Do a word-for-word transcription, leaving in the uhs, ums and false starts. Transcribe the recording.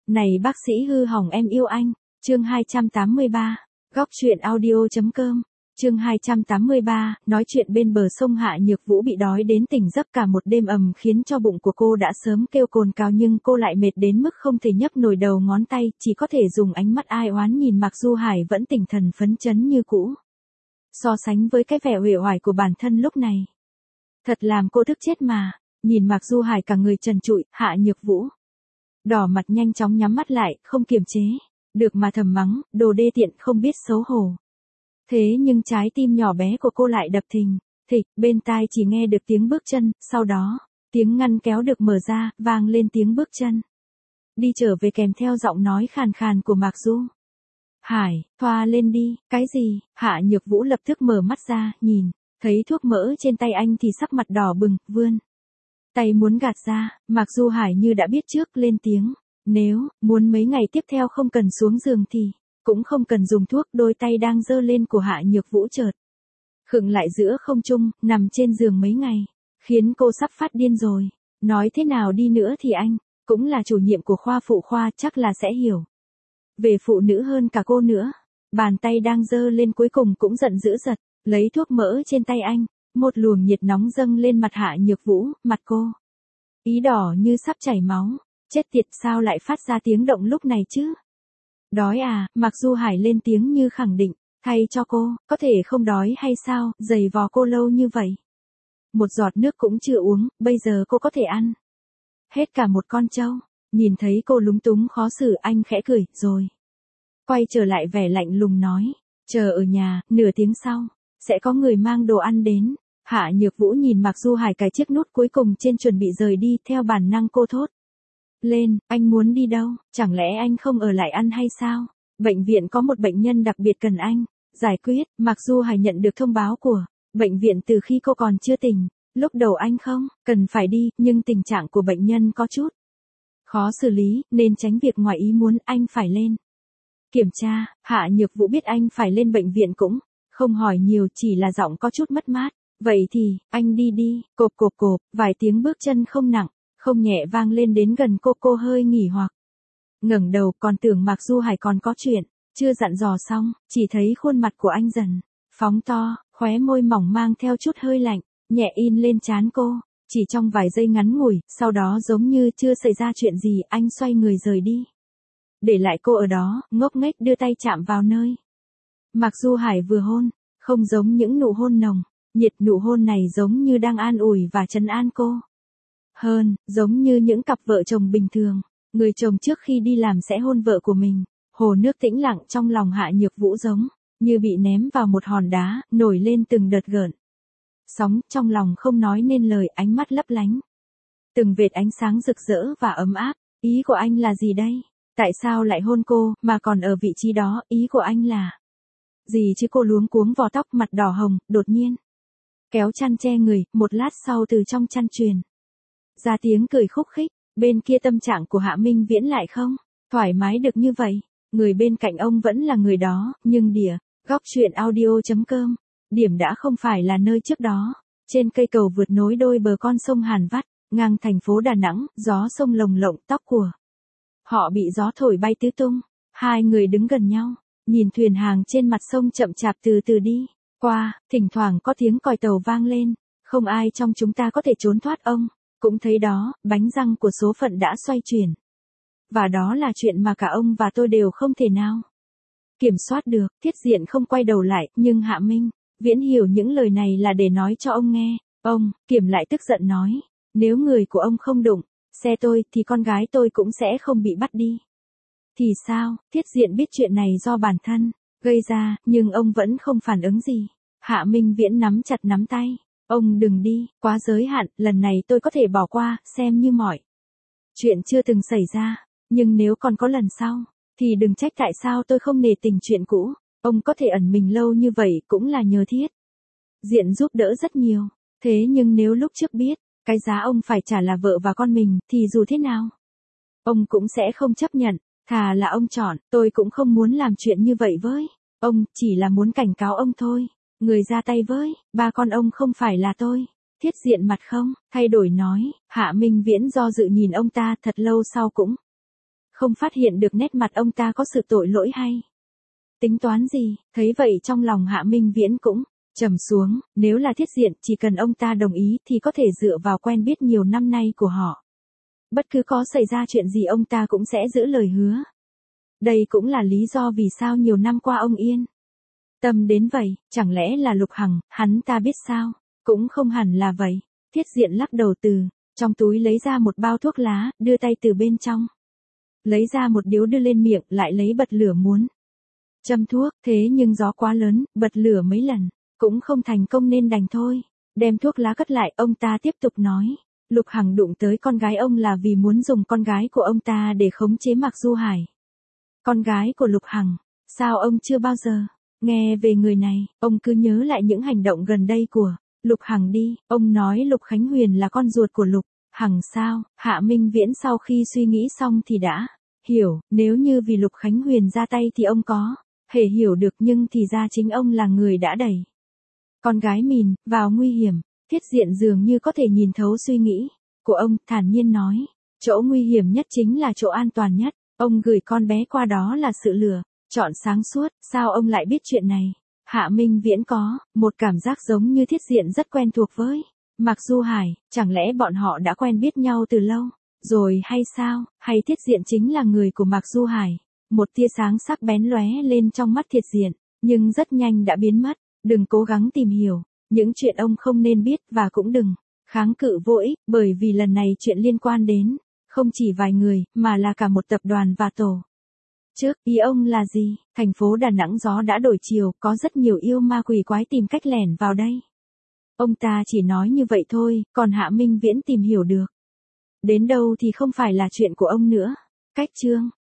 Này bác sĩ hư hỏng em yêu anh. Chương hai trăm tám mươi ba. Góc truyện audio.com. Chương hai trăm tám mươi ba, nói chuyện bên bờ sông Hạ Nhược Vũ bị đói đến tỉnh giấc cả một đêm ầm khiến cho bụng của cô đã sớm kêu cồn cào nhưng cô lại mệt đến mức không thể nhấc nổi đầu ngón tay, chỉ có thể dùng ánh mắt ai oán nhìn Mạc Du Hải vẫn tỉnh thần phấn chấn như cũ. So sánh với cái vẻ uể oải của bản thân lúc này, thật làm cô thức chết mà. Nhìn Mạc Du Hải cả người trần trụi, Hạ Nhược Vũ đỏ mặt nhanh chóng nhắm mắt lại, không kiềm chế được mà thầm mắng, đồ đê tiện không biết xấu hổ. Thế nhưng trái tim nhỏ bé của cô lại đập thình thịch, bên tai chỉ nghe được tiếng bước chân, sau đó, tiếng ngăn kéo được mở ra, vang lên tiếng bước chân đi trở về kèm theo giọng nói khàn khàn của Mạc Du Hải, thoa lên đi. Cái gì? Hạ Nhược Vũ lập tức mở mắt ra, nhìn thấy thuốc mỡ trên tay anh thì sắc mặt đỏ bừng, vươn tay muốn gạt ra. Mạc Du Hải như đã biết trước lên tiếng, nếu muốn mấy ngày tiếp theo không cần xuống giường thì cũng không cần dùng thuốc. Đôi tay đang giơ lên của Hạ Nhược Vũ chợt khựng lại giữa không trung, nằm trên giường mấy ngày khiến cô sắp phát điên rồi. Nói thế nào đi nữa thì anh cũng là chủ nhiệm của khoa phụ khoa, chắc là sẽ hiểu về phụ nữ hơn cả cô nữa. Bàn tay đang giơ lên cuối cùng cũng giận dữ giật lấy thuốc mỡ trên tay anh. Một luồng nhiệt nóng dâng lên mặt Hạ Nhược Vũ, mặt cô ý đỏ như sắp chảy máu. Chết tiệt, sao lại phát ra tiếng động lúc này chứ? Đói à? Mạc Du Hải lên tiếng như khẳng định, thay cho cô, có thể không đói hay sao, giày vò cô lâu như vậy. Một giọt nước cũng chưa uống, bây giờ cô có thể ăn hết cả một con trâu. Nhìn thấy cô lúng túng khó xử, anh khẽ cười, rồi quay trở lại vẻ lạnh lùng nói, chờ ở nhà, nửa tiếng sau sẽ có người mang đồ ăn đến. Hạ Nhược Vũ nhìn Mạc Du Hải cài chiếc nút cuối cùng trên chuẩn bị rời đi, theo bản năng cô thốt lên, anh muốn đi đâu? Chẳng lẽ anh không ở lại ăn hay sao? Bệnh viện có một bệnh nhân đặc biệt cần anh giải quyết. Mạc Du Hải nhận được thông báo của bệnh viện từ khi cô còn chưa tỉnh. Lúc đầu anh không cần phải đi, nhưng tình trạng của bệnh nhân có chút khó xử lý, nên tránh việc ngoài ý muốn, anh phải lên kiểm tra. Hạ Nhược Vũ biết anh phải lên bệnh viện cũng không hỏi nhiều, chỉ là giọng có chút mất mát. Vậy thì, anh đi đi. Cộp cộp cộp, vài tiếng bước chân không nặng không nhẹ vang lên đến gần cô. Cô hơi nghỉ hoặc ngẩng đầu, còn tưởng Mạc Du Hải còn có chuyện chưa dặn dò xong, chỉ thấy khuôn mặt của anh dần phóng to, khóe môi mỏng mang theo chút hơi lạnh nhẹ in lên trán cô. Chỉ trong vài giây ngắn ngủi, sau đó giống như chưa xảy ra chuyện gì, anh xoay người rời đi, để lại cô ở đó, ngốc nghếch đưa tay chạm vào nơi Mạc Du Hải vừa hôn. Không giống những nụ hôn nồng nhiệt, nụ hôn này giống như đang an ủi và trấn an cô, hơn giống như những cặp vợ chồng bình thường. Người chồng trước khi đi làm sẽ hôn vợ của mình. Hồ nước tĩnh lặng trong lòng Hạ Nhược Vũ giống như bị ném vào một hòn đá, nổi lên từng đợt gợn sóng, trong lòng không nói nên lời, ánh mắt lấp lánh từng vệt ánh sáng rực rỡ và ấm áp. Ý của anh là gì đây? Tại sao lại hôn cô, mà còn ở vị trí đó? Ý của anh là gì chứ? Cô luống cuống vò tóc, mặt đỏ hồng, đột nhiên kéo chăn che người. Một lát sau từ trong chăn truyền ra tiếng cười khúc khích. Bên kia tâm trạng của Hạ Minh Viễn lại không thoải mái được như vậy. Người bên cạnh ông vẫn là người đó, nhưng đỉa, góc truyện audio.com, điểm đã không phải là nơi trước đó. Trên cây cầu vượt nối đôi bờ con sông Hàn Vắt, ngang thành phố Đà Nẵng, gió sông lồng lộng, tóc của họ bị gió thổi bay tứ tung. Hai người đứng gần nhau, nhìn thuyền hàng trên mặt sông chậm chạp từ từ đi qua, thỉnh thoảng có tiếng còi tàu vang lên. Không ai trong chúng ta có thể trốn thoát. Ông cũng thấy đó, bánh răng của số phận đã xoay chuyển. Và đó là chuyện mà cả ông và tôi đều không thể nào kiểm soát được. Thiết Diện không quay đầu lại, nhưng Hạ Minh Viễn hiểu những lời này là để nói cho ông nghe. Ông Kiểm lại tức giận nói, nếu người của ông không đụng xe tôi thì con gái tôi cũng sẽ không bị bắt đi. Thì sao? Thiết Diện biết chuyện này do bản thân gây ra, nhưng ông vẫn không phản ứng gì. Hạ Minh Viễn nắm chặt nắm tay. Ông đừng đi, quá giới hạn, lần này tôi có thể bỏ qua, xem như mọi chuyện chưa từng xảy ra. Nhưng nếu còn có lần sau, thì đừng trách tại sao tôi không nể tình chuyện cũ. Ông có thể ẩn mình lâu như vậy cũng là nhờ Thiết Diện giúp đỡ rất nhiều. Thế nhưng nếu lúc trước biết, cái giá ông phải trả là vợ và con mình, thì dù thế nào, ông cũng sẽ không chấp nhận. Thà là ông chọn, tôi cũng không muốn làm chuyện như vậy với ông, chỉ là muốn cảnh cáo ông thôi. Người ra tay với ba con ông không phải là tôi. Thiết Diện mặt không thay đổi nói. Hạ Minh Viễn do dự nhìn ông ta thật lâu sau cũng không phát hiện được nét mặt ông ta có sự tội lỗi hay tính toán gì, thấy vậy trong lòng Hạ Minh Viễn cũng trầm xuống, nếu là Thiết Diện, chỉ cần ông ta đồng ý thì có thể dựa vào quen biết nhiều năm nay của họ. Bất cứ có xảy ra chuyện gì ông ta cũng sẽ giữ lời hứa. Đây cũng là lý do vì sao nhiều năm qua ông yên tâm đến vậy, chẳng lẽ là Lục Hằng, hắn ta biết sao? Cũng không hẳn là vậy. Thiết Diện lắc đầu từ trong túi lấy ra một bao thuốc lá, đưa tay từ bên trong lấy ra một điếu đưa lên miệng, lại lấy bật lửa muốn châm thuốc, thế nhưng gió quá lớn, bật lửa mấy lần cũng không thành công nên đành thôi. Đem thuốc lá cất lại, ông ta tiếp tục nói, Lục Hằng đụng tới con gái ông là vì muốn dùng con gái của ông ta để khống chế Mạc Du Hải. Con gái của Lục Hằng, sao ông chưa bao giờ nghe về người này? Ông cứ nhớ lại những hành động gần đây của Lục Hằng đi. Ông nói Lục Khánh Huyền là con ruột của Lục Hằng sao? Hạ Minh Viễn sau khi suy nghĩ xong thì đã hiểu, nếu như vì Lục Khánh Huyền ra tay thì ông có thể hiểu được, nhưng thì ra chính ông là người đã đẩy con gái mình vào nguy hiểm. Thiết Diện dường như có thể nhìn thấu suy nghĩ của ông, thản nhiên nói, chỗ nguy hiểm nhất chính là chỗ an toàn nhất. Ông gửi con bé qua đó là sự lựa chọn sáng suốt. Sao ông lại biết chuyện này? Hạ Minh Viễn có một cảm giác giống như Thiết Diện rất quen thuộc với Mạc Du Hải, chẳng lẽ bọn họ đã quen biết nhau từ lâu rồi hay sao? Hay Thiết Diện chính là người của Mạc Du Hải? Một tia sáng sắc bén lóe lên trong mắt Thiết Diện, nhưng rất nhanh đã biến mất. Đừng cố gắng tìm hiểu những chuyện ông không nên biết, và cũng đừng kháng cự vô ích, bởi vì lần này chuyện liên quan đến không chỉ vài người, mà là cả một tập đoàn và tổ chức. Ý ông là gì? Thành phố Đà Nẵng gió đã đổi chiều, có rất nhiều yêu ma quỷ quái tìm cách lẻn vào đây. Ông ta chỉ nói như vậy thôi, còn Hạ Minh Viễn tìm hiểu được đến đâu thì không phải là chuyện của ông nữa. Cách chương